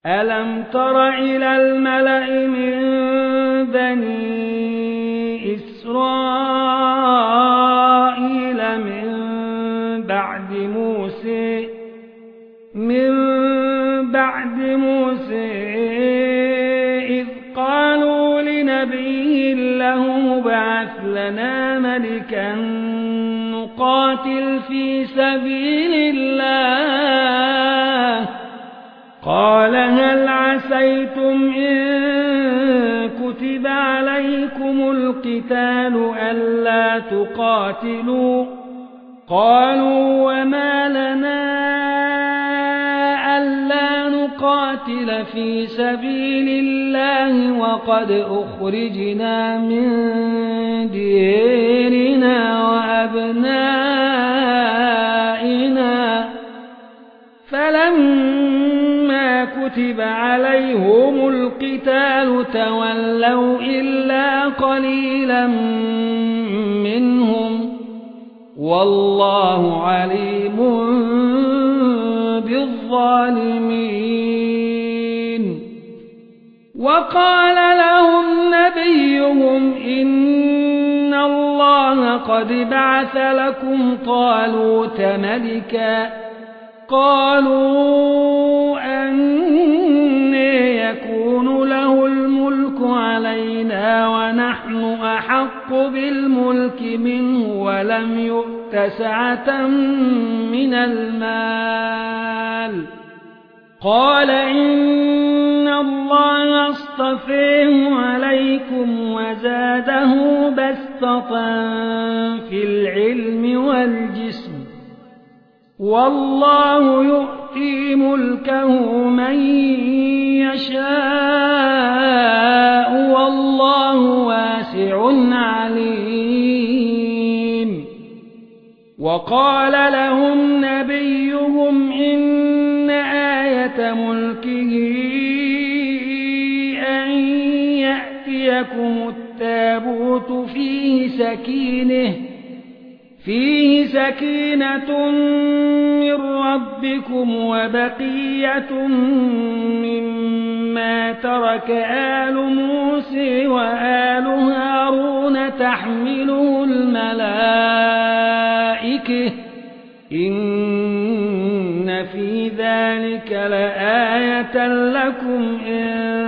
ألم تر إلى الملأ من بني إسرائيل من بعد موسى إذ قالوا لنبي له مبعث لنا ملكا نقاتل في سبيل الله قال هل عسيتم إن كتب عليكم القتال ألا تقاتلوا قالوا وما لنا ألا نقاتل في سبيل الله وقد أخرجنا من ديرنا وأبنائنا فلما كتب عليهم القتال تولوا إلا قليلا منهم والله عليم بالظالمين وقال لهم نبيهم إن الله قد بعث لكم طالوت ملكا قالوا أنى يكون له الملك علينا ونحن أحق بالملك منه ولم يؤت سعة من المال قال إن الله اصطفيه عليكم وزاده بسطة في العلم والجسم والله يؤتي ملكه من يشاء والله واسع عليم وقال لهم نبيهم إن آية ملكه أن يأتيكم التابوت فيه سكينة من ربكم وبقية مما ترك آل موسى وآل هارون تحمله الملائكة إن في ذلك لآية لكم إن